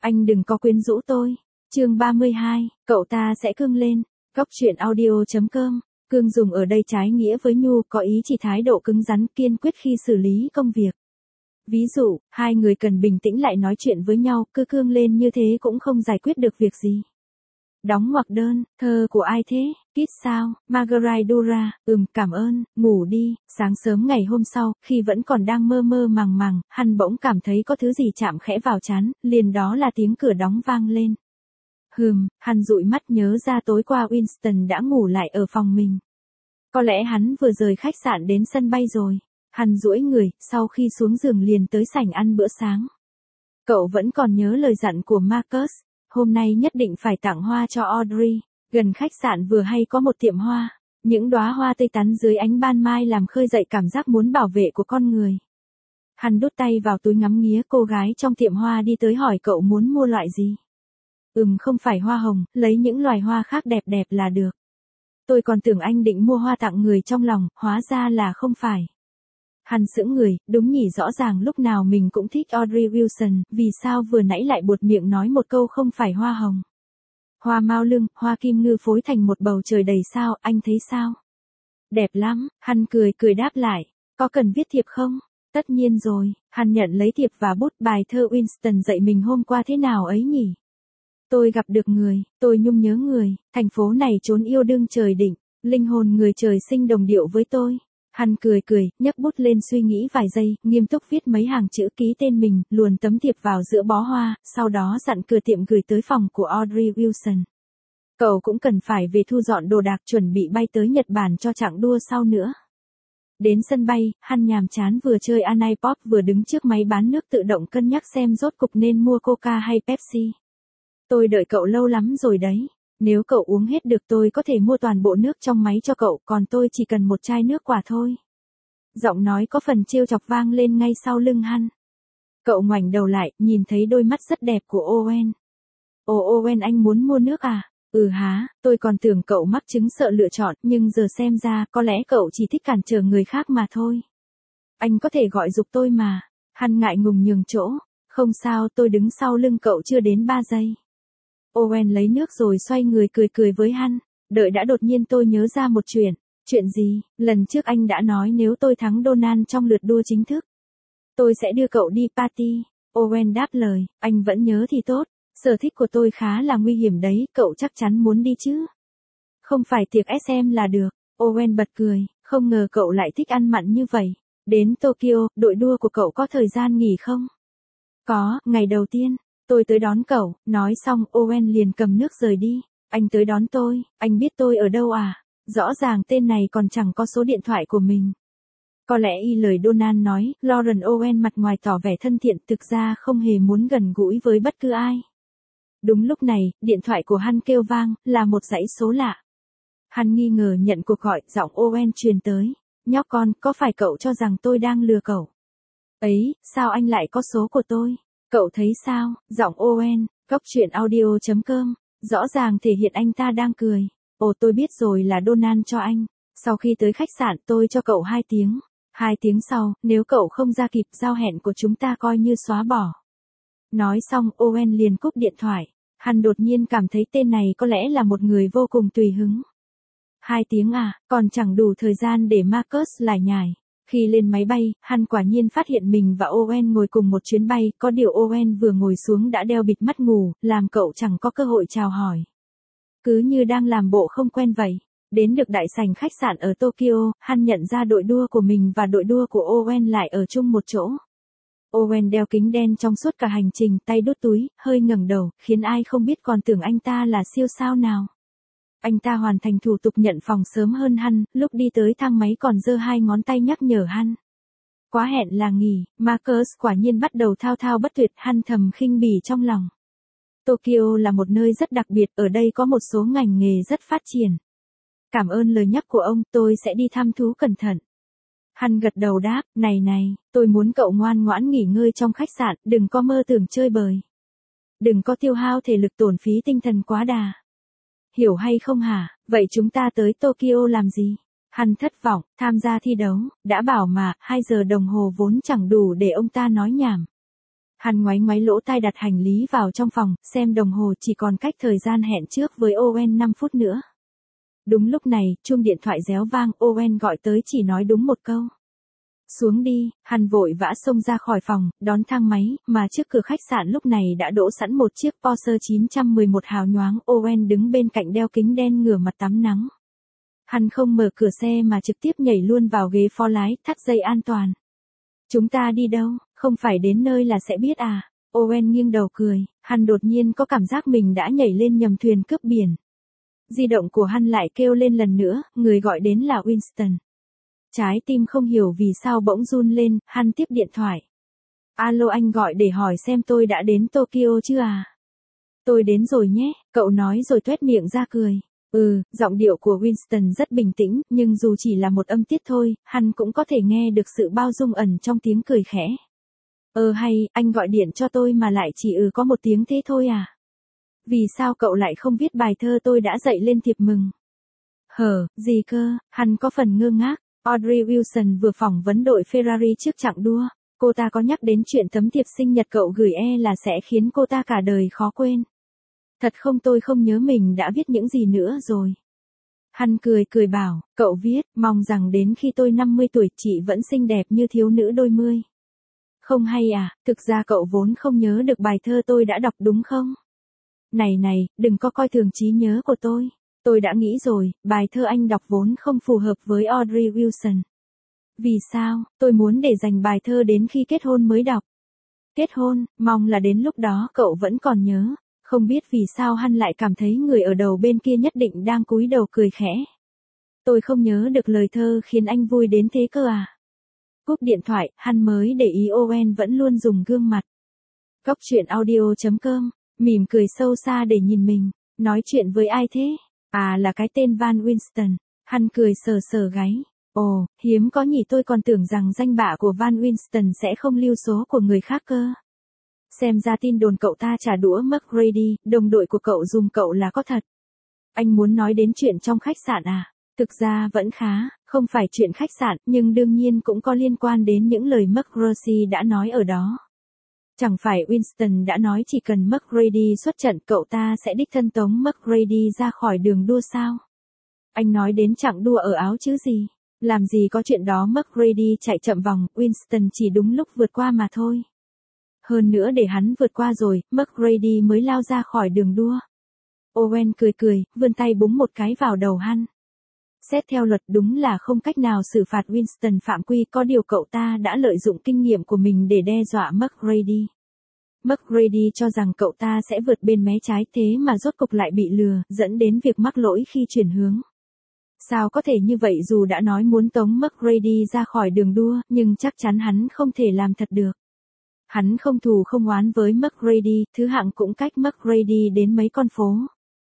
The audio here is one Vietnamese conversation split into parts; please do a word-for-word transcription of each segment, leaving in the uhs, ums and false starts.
Anh đừng có quyến rũ tôi. Chương ba mươi hai, cậu ta sẽ cưng lên. Góc truyện audio.com. Cương dùng ở đây trái nghĩa với nhu, có ý chỉ thái độ cứng rắn, kiên quyết khi xử lý công việc. Ví dụ, hai người cần bình tĩnh lại nói chuyện với nhau, cứ cương lên như thế cũng không giải quyết được việc gì. Đóng ngoặc đơn, thơ của ai thế? Kít sao? Margaret Dura, ừm, cảm ơn, ngủ đi. Sáng sớm ngày hôm sau, khi vẫn còn đang mơ mơ màng màng, hắn bỗng cảm thấy có thứ gì chạm khẽ vào trán, liền đó là tiếng cửa đóng vang lên. Hừm, hắn dụi mắt nhớ ra tối qua Winston đã ngủ lại ở phòng mình. Có lẽ hắn vừa rời khách sạn đến sân bay rồi. Hắn duỗi người, sau khi xuống giường liền tới sảnh ăn bữa sáng. Cậu vẫn còn nhớ lời dặn của Marcus, hôm nay nhất định phải tặng hoa cho Audrey. Gần khách sạn vừa hay có một tiệm hoa, những đóa hoa tươi tắn dưới ánh ban mai làm khơi dậy cảm giác muốn bảo vệ của con người. Hắn đút tay vào túi ngắm nghía, cô gái trong tiệm hoa đi tới hỏi cậu muốn mua loại gì. Ừm, không phải hoa hồng, lấy những loài hoa khác đẹp đẹp là được. Tôi còn tưởng anh định mua hoa tặng người trong lòng, hóa ra là không phải. Hắn sững người, đúng nhỉ, rõ ràng lúc nào mình cũng thích Audrey Wilson, vì sao vừa nãy lại buột miệng nói một câu không phải hoa hồng. Hoa mao lưng, hoa kim ngư phối thành một bầu trời đầy sao, anh thấy sao? Đẹp lắm, hắn cười cười đáp lại, có cần viết thiệp không? Tất nhiên rồi, hắn nhận lấy thiệp và bút. Bài thơ Winston dạy mình hôm qua thế nào ấy nhỉ? Tôi gặp được người, tôi nhung nhớ người, thành phố này trốn yêu đương trời định, linh hồn người trời sinh đồng điệu với tôi. Hắn cười cười, nhấc bút lên suy nghĩ vài giây, nghiêm túc viết mấy hàng chữ ký tên mình, luồn tấm thiệp vào giữa bó hoa, sau đó dặn cửa tiệm gửi tới phòng của Audrey Wilson. Cậu cũng cần phải về thu dọn đồ đạc chuẩn bị bay tới Nhật Bản cho chặng đua sau nữa. Đến sân bay, hắn nhàm chán vừa chơi Anipop vừa đứng trước máy bán nước tự động cân nhắc xem rốt cục nên mua Coca hay Pepsi. Tôi đợi cậu lâu lắm rồi đấy. Nếu cậu uống hết được tôi có thể mua toàn bộ nước trong máy cho cậu, còn tôi chỉ cần một chai nước quả thôi. Giọng nói có phần trêu chọc vang lên ngay sau lưng hắn. Cậu ngoảnh đầu lại, nhìn thấy đôi mắt rất đẹp của Owen. Ồ Owen, anh muốn mua nước à? Ừ há, tôi còn tưởng cậu mắc chứng sợ lựa chọn, nhưng giờ xem ra có lẽ cậu chỉ thích cản trở người khác mà thôi. Anh có thể gọi giục tôi mà. Hắn ngại ngùng nhường chỗ. Không sao, tôi đứng sau lưng cậu chưa đến ba giây. Owen lấy nước rồi xoay người cười cười với hắn. Đợi đã, đột nhiên tôi nhớ ra một chuyện. Chuyện gì? Lần trước anh đã nói nếu tôi thắng Donald trong lượt đua chính thức, tôi sẽ đưa cậu đi party. Owen đáp lời, anh vẫn nhớ thì tốt. Sở thích của tôi khá là nguy hiểm đấy, cậu chắc chắn muốn đi chứ? Không phải tiệc ét em là được. Owen bật cười, không ngờ cậu lại thích ăn mặn như vậy. Đến Tokyo, đội đua của cậu có thời gian nghỉ không? Có, ngày đầu tiên. Tôi tới đón cậu. Nói xong Owen liền cầm nước rời đi. Anh tới đón tôi, anh biết tôi ở đâu à? Rõ ràng tên này còn chẳng có số điện thoại của mình. Có lẽ y lời Donald nói, Lauren Owen mặt ngoài tỏ vẻ thân thiện, thực ra không hề muốn gần gũi với bất cứ ai. Đúng lúc này, điện thoại của hắn kêu vang, là một dãy số lạ. Hắn nghi ngờ nhận cuộc gọi, giọng Owen truyền tới. Nhóc con, có phải cậu cho rằng tôi đang lừa cậu? Ấy, sao anh lại có số của tôi? Cậu thấy sao? Giọng Owen, góc truyện audio.com, rõ ràng thể hiện anh ta đang cười. Ồ, tôi biết rồi, là Donald cho anh. Sau khi tới khách sạn tôi cho cậu hai tiếng. Hai tiếng sau, nếu cậu không ra kịp, giao hẹn của chúng ta coi như xóa bỏ. Nói xong Owen liền cúp điện thoại. Hắn đột nhiên cảm thấy tên này có lẽ là một người vô cùng tùy hứng. Hai tiếng à, còn chẳng đủ thời gian để Marcus lải nhải. Khi lên máy bay, hắn quả nhiên phát hiện mình và Owen ngồi cùng một chuyến bay, có điều Owen vừa ngồi xuống đã đeo bịt mắt ngủ, làm cậu chẳng có cơ hội chào hỏi. Cứ như đang làm bộ không quen vậy. Đến được đại sảnh khách sạn ở Tokyo, hắn nhận ra đội đua của mình và đội đua của Owen lại ở chung một chỗ. Owen đeo kính đen trong suốt cả hành trình, tay đút túi, hơi ngẩng đầu, khiến ai không biết còn tưởng anh ta là siêu sao nào. Anh ta hoàn thành thủ tục nhận phòng sớm hơn hắn, lúc đi tới thang máy còn giơ hai ngón tay nhắc nhở hắn. Quá hẹn là nghỉ, Marcus quả nhiên bắt đầu thao thao bất tuyệt, hắn thầm khinh bỉ trong lòng. Tokyo là một nơi rất đặc biệt, ở đây có một số ngành nghề rất phát triển. Cảm ơn lời nhắc của ông, tôi sẽ đi thăm thú cẩn thận. Hắn gật đầu đáp, này này, tôi muốn cậu ngoan ngoãn nghỉ ngơi trong khách sạn, đừng có mơ tưởng chơi bời. Đừng có tiêu hao thể lực tổn phí tinh thần quá đà. Hiểu hay không hả? Vậy chúng ta tới Tokyo làm gì? Hắn thất vọng, tham gia thi đấu, đã bảo mà, hai giờ đồng hồ vốn chẳng đủ để ông ta nói nhảm. Hắn ngoáy ngoáy lỗ tai đặt hành lý vào trong phòng, xem đồng hồ chỉ còn cách thời gian hẹn trước với Owen năm phút nữa. Đúng lúc này, chuông điện thoại réo vang, Owen gọi tới chỉ nói đúng một câu. Xuống đi, hắn vội vã xông ra khỏi phòng, đón thang máy, mà trước cửa khách sạn lúc này đã đỗ sẵn một chiếc Porsche chín một một hào nhoáng, Owen đứng bên cạnh đeo kính đen ngửa mặt tắm nắng. Hắn không mở cửa xe mà trực tiếp nhảy luôn vào ghế phó lái, thắt dây an toàn. Chúng ta đi đâu, không phải đến nơi là sẽ biết à? Owen nghiêng đầu cười, hắn đột nhiên có cảm giác mình đã nhảy lên nhầm thuyền cướp biển. Di động của hắn lại kêu lên lần nữa, người gọi đến là Winston. Trái tim không hiểu vì sao bỗng run lên, hắn tiếp điện thoại. Alo, anh gọi để hỏi xem tôi đã đến Tokyo chưa à? Tôi đến rồi nhé, cậu nói rồi tuét miệng ra cười. Ừ, giọng điệu của Winston rất bình tĩnh, nhưng dù chỉ là một âm tiết thôi, hắn cũng có thể nghe được sự bao dung ẩn trong tiếng cười khẽ. Ờ hay, anh gọi điện cho tôi mà lại chỉ ừ có một tiếng thế thôi à? Vì sao cậu lại không viết bài thơ tôi đã dạy lên thiệp mừng? Hở, gì cơ, hắn có phần ngơ ngác. Audrey Wilson vừa phỏng vấn đội Ferrari trước chặng đua. Cô ta có nhắc đến chuyện tấm thiệp sinh nhật cậu gửi e là sẽ khiến cô ta cả đời khó quên. Thật không, tôi không nhớ mình đã viết những gì nữa rồi. Hắn cười cười bảo, cậu viết, mong rằng đến khi tôi năm mươi tuổi chị vẫn xinh đẹp như thiếu nữ đôi mươi. Không hay à, thực ra cậu vốn không nhớ được bài thơ tôi đã đọc đúng không? Này này, đừng có coi thường trí nhớ của tôi. Tôi đã nghĩ rồi, bài thơ anh đọc vốn không phù hợp với Audrey Wilson. Vì sao, tôi muốn để dành bài thơ đến khi kết hôn mới đọc. Kết hôn, mong là đến lúc đó cậu vẫn còn nhớ. Không biết vì sao hắn lại cảm thấy người ở đầu bên kia nhất định đang cúi đầu cười khẽ. Tôi không nhớ được lời thơ khiến anh vui đến thế cơ à. Cúp điện thoại, hắn mới để ý Owen vẫn luôn dùng gương mặt. Góc truyện audio chấm com, mỉm cười sâu xa để nhìn mình. Nói chuyện với ai thế? À, là cái tên Van Winston. Hắn cười sờ sờ gáy. Ồ, hiếm có nhỉ, tôi còn tưởng rằng danh bạ của Van Winston sẽ không lưu số của người khác cơ. Xem ra tin đồn cậu ta trả đũa McGrady, đồng đội của cậu dùm cậu là có thật. Anh muốn nói đến chuyện trong khách sạn à? Thực ra vẫn khá, không phải chuyện khách sạn, nhưng đương nhiên cũng có liên quan đến những lời McGrady đã nói ở đó. Chẳng phải Winston đã nói chỉ cần McGrady xuất trận cậu ta sẽ đích thân tống McGrady ra khỏi đường đua sao? Anh nói đến chặng đua ở Áo chứ gì? Làm gì có chuyện đó, McGrady chạy chậm vòng, Winston chỉ đúng lúc vượt qua mà thôi. Hơn nữa để hắn vượt qua rồi, McGrady mới lao ra khỏi đường đua. Owen cười cười, vươn tay búng một cái vào đầu hắn. Xét theo luật đúng là không cách nào xử phạt Winston phạm quy, có điều cậu ta đã lợi dụng kinh nghiệm của mình để đe dọa McGrady. McGrady cho rằng cậu ta sẽ vượt bên mé trái, thế mà rốt cục lại bị lừa, dẫn đến việc mắc lỗi khi chuyển hướng. Sao có thể như vậy, dù đã nói muốn tống McGrady ra khỏi đường đua, nhưng chắc chắn hắn không thể làm thật được. Hắn không thù không oán với McGrady, thứ hạng cũng cách McGrady đến mấy con phố.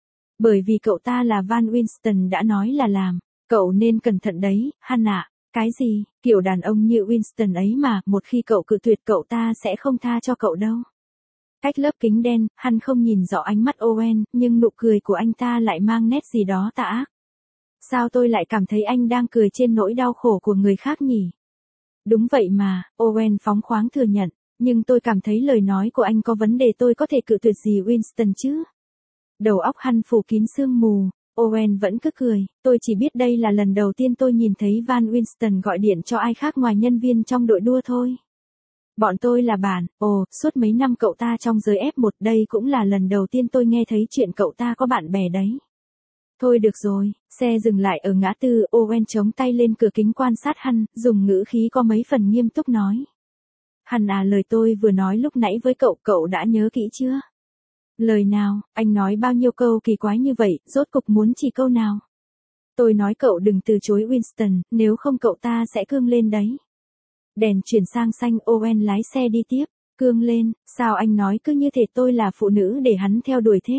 Bởi vì cậu ta là Van Winston đã nói là làm, cậu nên cẩn thận đấy, hắn ạ. Cái gì, kiểu đàn ông như Winston ấy mà, một khi cậu cự tuyệt cậu ta sẽ không tha cho cậu đâu. Cách lớp kính đen, hắn không nhìn rõ ánh mắt Owen, nhưng nụ cười của anh ta lại mang nét gì đó tà ác. Sao tôi lại cảm thấy anh đang cười trên nỗi đau khổ của người khác nhỉ? Đúng vậy mà, Owen phóng khoáng thừa nhận, nhưng tôi cảm thấy lời nói của anh có vấn đề, tôi có thể cự tuyệt gì Winston chứ? Đầu óc hắn phủ kín sương mù, Owen vẫn cứ cười, tôi chỉ biết đây là lần đầu tiên tôi nhìn thấy Van Winston gọi điện cho ai khác ngoài nhân viên trong đội đua thôi. Bọn tôi là bạn, ồ, suốt mấy năm cậu ta trong giới ép một, đây cũng là lần đầu tiên tôi nghe thấy chuyện cậu ta có bạn bè đấy. Thôi được rồi, xe dừng lại ở ngã tư, Owen chống tay lên cửa kính quan sát hắn, dùng ngữ khí có mấy phần nghiêm túc nói. Hắn à, lời tôi vừa nói lúc nãy với cậu, cậu đã nhớ kỹ chưa? Lời nào, anh nói bao nhiêu câu kỳ quái như vậy, rốt cục muốn chỉ câu nào? Tôi nói cậu đừng từ chối Winston, nếu không cậu ta sẽ cương lên đấy. Đèn chuyển sang xanh, Owen lái xe đi tiếp, cương lên, sao anh nói cứ như thể tôi là phụ nữ để hắn theo đuổi thế?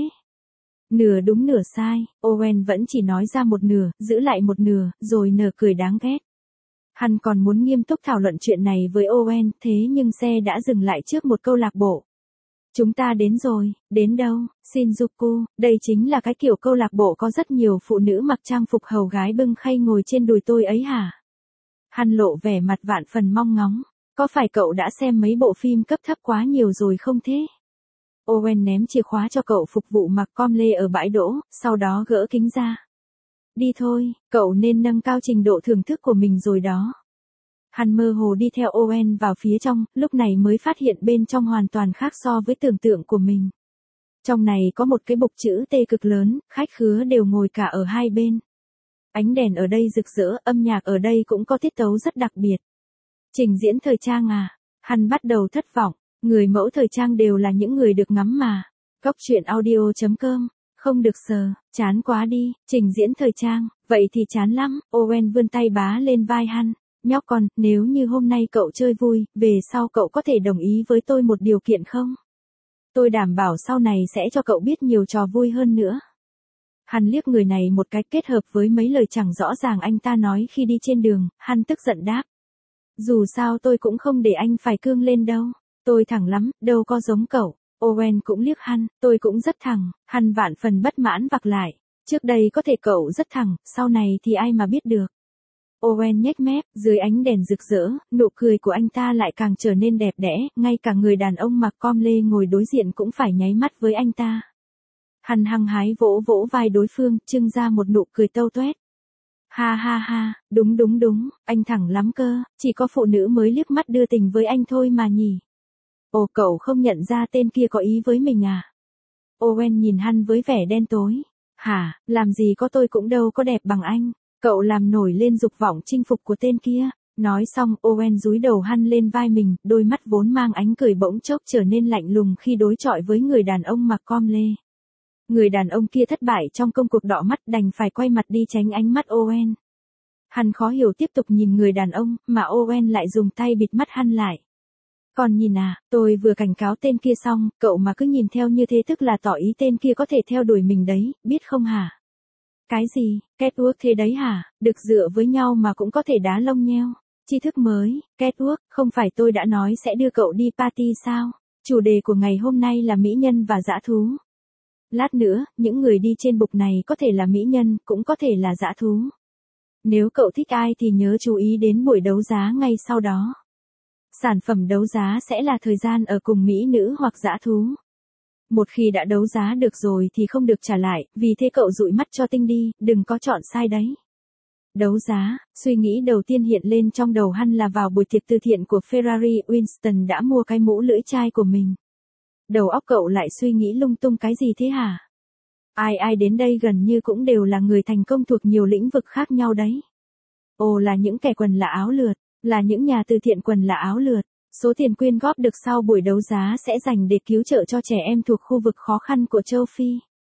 Nửa đúng nửa sai, Owen vẫn chỉ nói ra một nửa, giữ lại một nửa, rồi nở cười đáng ghét. Hắn còn muốn nghiêm túc thảo luận chuyện này với Owen, thế nhưng xe đã dừng lại trước một câu lạc bộ. Chúng ta đến rồi, đến đâu? Shinjuku, đây chính là cái kiểu câu lạc bộ có rất nhiều phụ nữ mặc trang phục hầu gái bưng khay ngồi trên đùi tôi ấy hả? Hắn lộ vẻ mặt vạn phần mong ngóng. Có phải cậu đã xem mấy bộ phim cấp thấp quá nhiều rồi không thế? Owen ném chìa khóa cho cậu phục vụ mặc com lê ở bãi đỗ, sau đó gỡ kính ra. Đi thôi, cậu nên nâng cao trình độ thưởng thức của mình rồi đó. Hắn mơ hồ đi theo Owen vào phía trong, lúc này mới phát hiện bên trong hoàn toàn khác so với tưởng tượng của mình. Trong này có một cái bục chữ T cực lớn, khách khứa đều ngồi cả ở hai bên. Ánh đèn ở đây rực rỡ, âm nhạc ở đây cũng có tiết tấu rất đặc biệt. Trình diễn thời trang à? Hắn bắt đầu thất vọng, người mẫu thời trang đều là những người được ngắm mà. Góc truyện audio chấm com, không được sờ, chán quá đi, trình diễn thời trang, vậy thì chán lắm. Owen vươn tay bá lên vai hắn. Nhóc con, nếu như hôm nay cậu chơi vui, về sau cậu có thể đồng ý với tôi một điều kiện không? Tôi đảm bảo sau này sẽ cho cậu biết nhiều trò vui hơn nữa. Hắn liếc người này một cái kết hợp với mấy lời chẳng rõ ràng anh ta nói khi đi trên đường, hắn tức giận đáp. Dù sao tôi cũng không để anh phải cương lên đâu. Tôi thẳng lắm, đâu có giống cậu. Owen cũng liếc hắn, tôi cũng rất thẳng. Hắn vạn phần bất mãn vặc lại. Trước đây có thể cậu rất thẳng, sau này thì ai mà biết được. Owen nhếch mép, dưới ánh đèn rực rỡ, nụ cười của anh ta lại càng trở nên đẹp đẽ, ngay cả người đàn ông mặc com lê ngồi đối diện cũng phải nháy mắt với anh ta. Hắn hăng hái vỗ vỗ vai đối phương, trưng ra một nụ cười tâu tuét. Ha ha ha, đúng đúng đúng, anh thẳng lắm cơ, chỉ có phụ nữ mới liếc mắt đưa tình với anh thôi mà nhỉ. Ồ, cậu không nhận ra tên kia có ý với mình à? Owen nhìn hắn với vẻ đen tối. Hả, làm gì có, tôi cũng đâu có đẹp bằng anh. Cậu làm nổi lên dục vọng chinh phục của tên kia. Nói xong, Owen dúi đầu hắn lên vai mình, đôi mắt vốn mang ánh cười bỗng chốc trở nên lạnh lùng khi đối chọi với người đàn ông mặc com lê. Người đàn ông kia thất bại trong công cuộc đọ mắt, đành phải quay mặt đi tránh ánh mắt Owen. Hắn khó hiểu tiếp tục nhìn người đàn ông, mà Owen lại dùng tay bịt mắt hắn lại. Còn nhìn à, tôi vừa cảnh cáo tên kia xong, cậu mà cứ nhìn theo như thế tức là tỏ ý tên kia có thể theo đuổi mình đấy, biết không hả? Cái gì, catwalk thế đấy hả, được dựa với nhau mà cũng có thể đá lông nheo. Tri thức mới, catwalk, không phải tôi đã nói sẽ đưa cậu đi party sao? Chủ đề của ngày hôm nay là mỹ nhân và dã thú. Lát nữa, những người đi trên bục này có thể là mỹ nhân, cũng có thể là dã thú. Nếu cậu thích ai thì nhớ chú ý đến buổi đấu giá ngay sau đó. Sản phẩm đấu giá sẽ là thời gian ở cùng mỹ nữ hoặc dã thú. Một khi đã đấu giá được rồi thì không được trả lại, vì thế cậu dụi mắt cho tinh đi, đừng có chọn sai đấy. Đấu giá, suy nghĩ đầu tiên hiện lên trong đầu hắn là vào buổi tiệc từ thiện của Ferrari, Winston đã mua cái mũ lưỡi chai của mình. Đầu óc cậu lại suy nghĩ lung tung cái gì thế hả? Ai ai đến đây gần như cũng đều là người thành công thuộc nhiều lĩnh vực khác nhau đấy. Ồ, là những kẻ quần là áo lượt, là những nhà từ thiện quần là áo lượt. Số tiền quyên góp được sau buổi đấu giá sẽ dành để cứu trợ cho trẻ em thuộc khu vực khó khăn của châu Phi.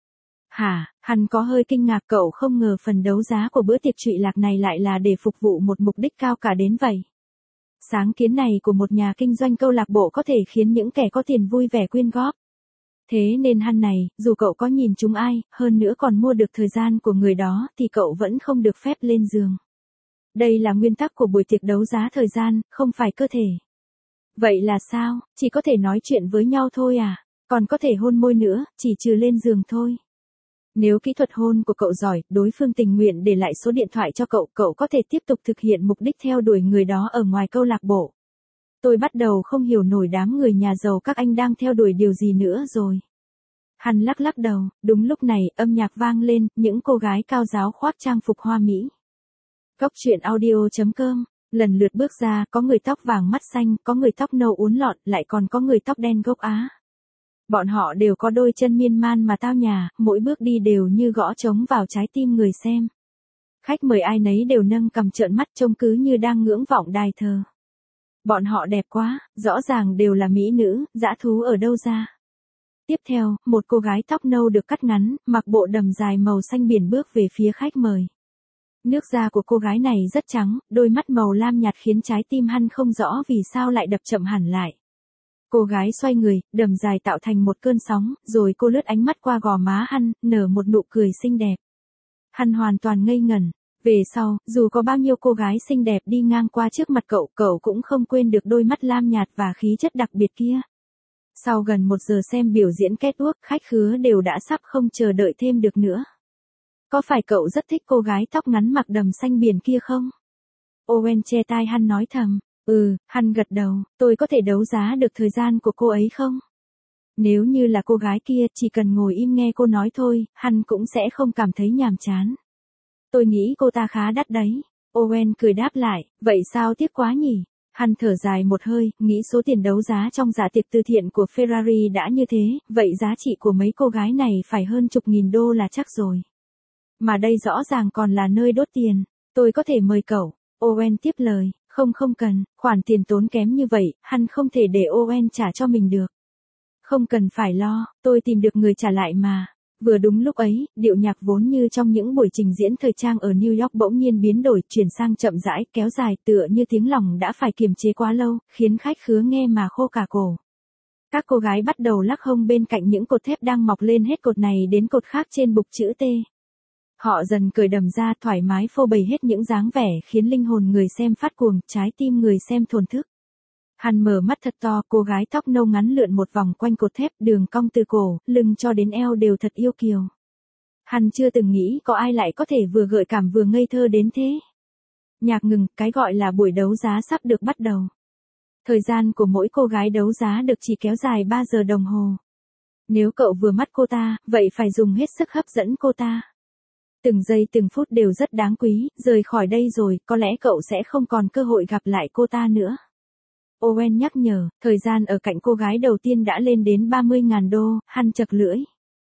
Hả, hắn có hơi kinh ngạc, cậu không ngờ phần đấu giá của bữa tiệc trụy lạc này lại là để phục vụ một mục đích cao cả đến vậy. Sáng kiến này của một nhà kinh doanh câu lạc bộ có thể khiến những kẻ có tiền vui vẻ quyên góp. Thế nên hắn này, dù cậu có nhìn chúng ai, hơn nữa còn mua được thời gian của người đó thì cậu vẫn không được phép lên giường. Đây là nguyên tắc của buổi tiệc đấu giá thời gian, không phải cơ thể. Vậy là sao, chỉ có thể nói chuyện với nhau thôi à, còn có thể hôn môi nữa, chỉ trừ lên giường thôi. Nếu kỹ thuật hôn của cậu giỏi, đối phương tình nguyện để lại số điện thoại cho cậu, cậu có thể tiếp tục thực hiện mục đích theo đuổi người đó ở ngoài câu lạc bộ. Tôi bắt đầu không hiểu nổi đám người nhà giàu các anh đang theo đuổi điều gì nữa rồi. Hắn lắc lắc đầu, đúng lúc này, âm nhạc vang lên, những cô gái cao giáo khoác trang phục hoa mỹ. Góc truyện audio chấm com, lần lượt bước ra, có người tóc vàng mắt xanh, có người tóc nâu uốn lọn, lại còn có người tóc đen gốc Á. Bọn họ đều có đôi chân miên man mà tao nhã, mỗi bước đi đều như gõ trống vào trái tim người xem. Khách mời ai nấy đều nâng cằm trợn mắt trông cứ như đang ngưỡng vọng đài thờ. Bọn họ đẹp quá, rõ ràng đều là mỹ nữ, dã thú ở đâu ra. Tiếp theo, một cô gái tóc nâu được cắt ngắn, mặc bộ đầm dài màu xanh biển bước về phía khách mời. Nước da của cô gái này rất trắng, đôi mắt màu lam nhạt khiến trái tim hắn không rõ vì sao lại đập chậm hẳn lại. Cô gái xoay người, đầm dài tạo thành một cơn sóng, rồi cô lướt ánh mắt qua gò má hắn, nở một nụ cười xinh đẹp. Hắn hoàn toàn ngây ngẩn. Về sau, dù có bao nhiêu cô gái xinh đẹp đi ngang qua trước mặt cậu, cậu cũng không quên được đôi mắt lam nhạt và khí chất đặc biệt kia. Sau gần một giờ xem biểu diễn catwalk, khách khứa đều đã sắp không chờ đợi thêm được nữa. Có phải cậu rất thích cô gái tóc ngắn mặc đầm xanh biển kia không? Owen che tai hắn nói thầm. Ừ, hắn gật đầu, tôi có thể đấu giá được thời gian của cô ấy không? Nếu như là cô gái kia, chỉ cần ngồi im nghe cô nói thôi, hắn cũng sẽ không cảm thấy nhàm chán. Tôi nghĩ cô ta khá đắt đấy. Owen cười đáp lại, vậy sao tiếc quá nhỉ? Hắn thở dài một hơi, nghĩ số tiền đấu giá trong dạ tiệc từ thiện của Ferrari đã như thế, vậy giá trị của mấy cô gái này phải hơn chục nghìn đô là chắc rồi. Mà đây rõ ràng còn là nơi đốt tiền, tôi có thể mời cậu. Owen tiếp lời, không không cần, khoản tiền tốn kém như vậy, hắn không thể để Owen trả cho mình được. Không cần phải lo, tôi tìm được người trả lại mà. Vừa đúng lúc ấy, điệu nhạc vốn như trong những buổi trình diễn thời trang ở New York bỗng nhiên biến đổi, chuyển sang chậm rãi, kéo dài, tựa như tiếng lòng đã phải kiềm chế quá lâu, khiến khách khứa nghe mà khô cả cổ. Các cô gái bắt đầu lắc hông bên cạnh những cột thép đang mọc lên hết cột này đến cột khác trên bục chữ T. Họ dần cởi đầm ra, thoải mái phô bày hết những dáng vẻ khiến linh hồn người xem phát cuồng, trái tim người xem thổn thức. Hắn mở mắt thật to, cô gái tóc nâu ngắn lượn một vòng quanh cột thép, đường cong từ cổ, lưng cho đến eo đều thật yêu kiều. Hắn chưa từng nghĩ có ai lại có thể vừa gợi cảm vừa ngây thơ đến thế. Nhạc ngừng, cái gọi là buổi đấu giá sắp được bắt đầu. Thời gian của mỗi cô gái đấu giá được chỉ kéo dài ba giờ đồng hồ. Nếu cậu vừa mắt cô ta, vậy phải dùng hết sức hấp dẫn cô ta. Từng giây từng phút đều rất đáng quý, rời khỏi đây rồi, có lẽ cậu sẽ không còn cơ hội gặp lại cô ta nữa. Owen nhắc nhở, thời gian ở cạnh cô gái đầu tiên đã lên đến ba mươi nghìn đô, hắn chật lưỡi.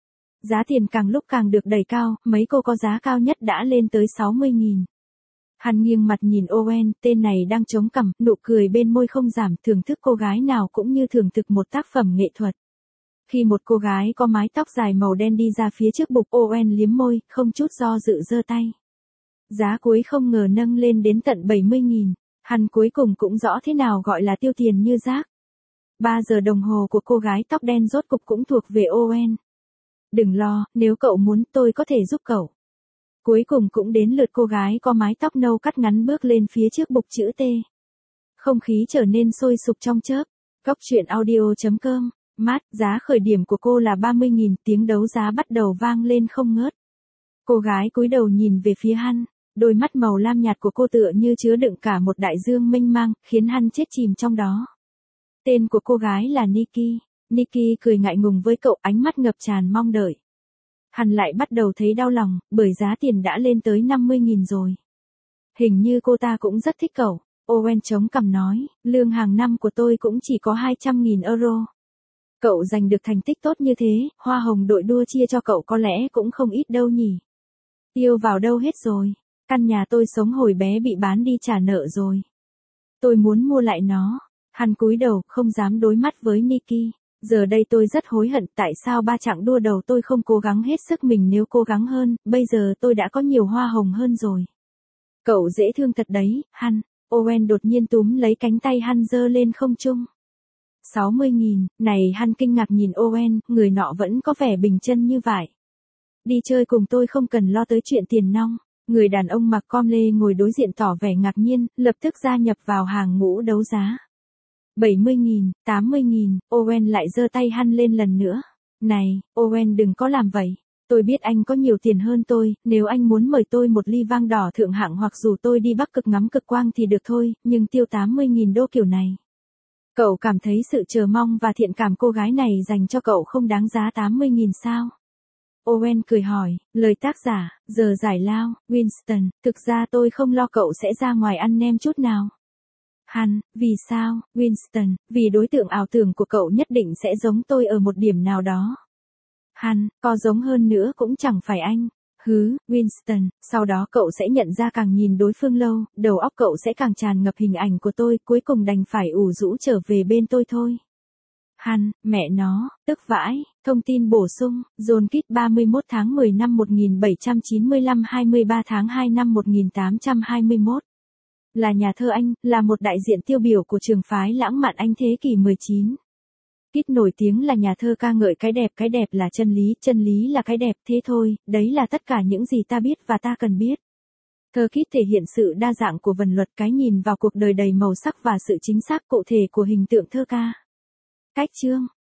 Giá tiền càng lúc càng được đẩy cao, mấy cô có giá cao nhất đã lên tới sáu mươi nghìn. Hắn nghiêng mặt nhìn Owen, tên này đang chống cằm, nụ cười bên môi không giảm, thưởng thức cô gái nào cũng như thưởng thức một tác phẩm nghệ thuật. Khi một cô gái có mái tóc dài màu đen đi ra phía trước bục, Owen liếm môi, không chút do dự giơ tay. Giá cuối không ngờ nâng lên đến tận bảy mươi nghìn. Hắn cuối cùng cũng rõ thế nào gọi là tiêu tiền như rác. Ba giờ đồng hồ của cô gái tóc đen rốt cục cũng thuộc về Owen. Đừng lo, nếu cậu muốn tôi có thể giúp cậu. Cuối cùng cũng đến lượt cô gái có mái tóc nâu cắt ngắn bước lên phía trước bục chữ T. Không khí trở nên sôi sục trong chớp. Góc truyện audio chấm com. Mát, giá khởi điểm của cô là ba mươi nghìn, tiếng đấu giá bắt đầu vang lên không ngớt. Cô gái cúi đầu nhìn về phía hắn. Đôi mắt màu lam nhạt của cô tựa như chứa đựng cả một đại dương mênh mang, khiến hắn chết chìm trong đó. Tên của cô gái là Nikki. Nikki cười ngại ngùng với cậu, ánh mắt ngập tràn mong đợi. Hắn lại bắt đầu thấy đau lòng, bởi giá tiền đã lên tới năm mươi nghìn rồi. Hình như cô ta cũng rất thích cậu. Owen chống cằm nói, lương hàng năm của tôi cũng chỉ có hai trăm nghìn euro. Cậu giành được thành tích tốt như thế, hoa hồng đội đua chia cho cậu có lẽ cũng không ít đâu nhỉ. Tiêu vào đâu hết rồi. Căn nhà tôi sống hồi bé bị bán đi trả nợ rồi. Tôi muốn mua lại nó. Hắn cúi đầu, không dám đối mắt với Nikki. Giờ đây tôi rất hối hận, tại sao ba chặng đua đầu tôi không cố gắng hết sức mình, nếu cố gắng hơn, bây giờ tôi đã có nhiều hoa hồng hơn rồi. Cậu dễ thương thật đấy, hắn. Owen đột nhiên túm lấy cánh tay hắn giơ lên không trung. sáu mươi nghìn, này, hắn kinh ngạc nhìn Owen, người nọ vẫn có vẻ bình chân như vậy. Đi chơi cùng tôi không cần lo tới chuyện tiền nong. Người đàn ông mặc com lê ngồi đối diện tỏ vẻ ngạc nhiên, lập tức gia nhập vào hàng ngũ đấu giá. bảy mươi nghìn, tám mươi nghìn, Owen lại giơ tay hắn lên lần nữa. Này, Owen đừng có làm vậy. Tôi biết anh có nhiều tiền hơn tôi, nếu anh muốn mời tôi một ly vang đỏ thượng hạng hoặc dù tôi đi Bắc Cực ngắm cực quang thì được thôi, nhưng tiêu tám mươi nghìn đô kiểu này. Cậu cảm thấy sự chờ mong và thiện cảm cô gái này dành cho cậu không đáng giá tám mươi nghìn sao? Owen cười hỏi, lời tác giả, giờ giải lao, Winston, thực ra tôi không lo cậu sẽ ra ngoài ăn nem chút nào. Hắn, vì sao, Winston, vì đối tượng ảo tưởng của cậu nhất định sẽ giống tôi ở một điểm nào đó. Hắn, có giống hơn nữa cũng chẳng phải anh. Hứ, Winston, sau đó cậu sẽ nhận ra càng nhìn đối phương lâu, đầu óc cậu sẽ càng tràn ngập hình ảnh của tôi, cuối cùng đành phải ủ rũ trở về bên tôi thôi. Hắn, mẹ nó, tức vãi. Thông tin bổ sung, John Kidd ba mươi mốt tháng mười năm một nghìn bảy trăm chín mươi lăm hai mươi ba tháng hai năm một nghìn tám trăm hai mươi mốt. Là nhà thơ Anh, là một đại diện tiêu biểu của trường phái lãng mạn Anh thế kỷ mười chín. Kidd nổi tiếng là nhà thơ ca ngợi cái đẹp, cái đẹp là chân lý, chân lý là cái đẹp, thế thôi, đấy là tất cả những gì ta biết và ta cần biết. Thơ Kidd thể hiện sự đa dạng của vần luật, cái nhìn vào cuộc đời đầy màu sắc và sự chính xác cụ thể của hình tượng thơ ca. Cách chương